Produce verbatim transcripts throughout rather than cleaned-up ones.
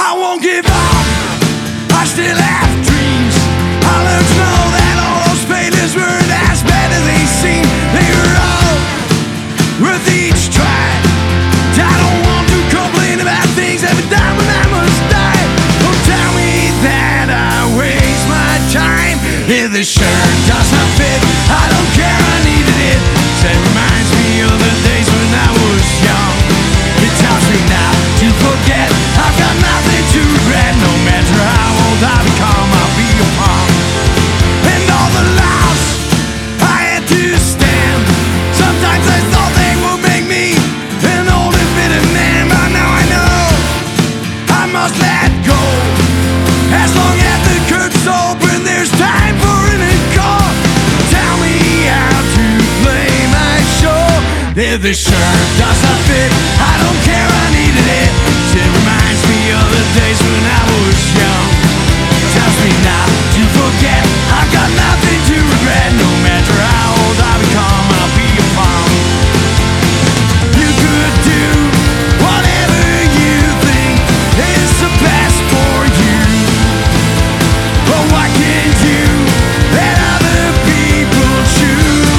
I won't give up, I still have dreams. I learned to know that all those failures weren't as bad as they seemed. They were all worth each try. I don't want to complain about things every time when I must die. Don't tell me that I waste my time. If the shirt does not fit, I don't care, I needed it. It reminds me of the days when I was young. It tells me now to forget, I've got nothing to regret. No matter how old I become, I'll be a punk. And all the lies I had to stand, sometimes I thought they would make me an old and bitter man. But now I know I must let go. As long as the curtain's open, there's time for an encore. Tell me how to play my show. If the shirt does not fit, I don't care, I needed it. It reminds me of the days when I was young. It tells me now to forget, I've got nothing to regret. No matter how old I become, I'll be a punk. You could do whatever you think is the best for you. But why can't you let other people choose?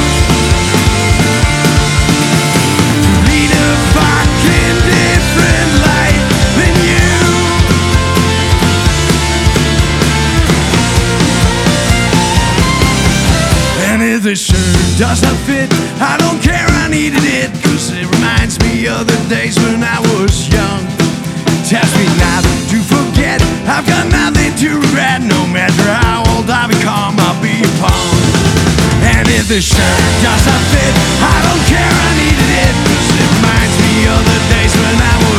Lead a fucking different life than you. And if the shirt does not fit, I don't care, I needed it. Cause it reminds me of the days when I was young. Tells me not to forget, I've got nothing to regret. No matter how old I become, I'll be a punk. And if the shirt does not fit, I don't care, I needed it. Cause it reminds me of the days when I was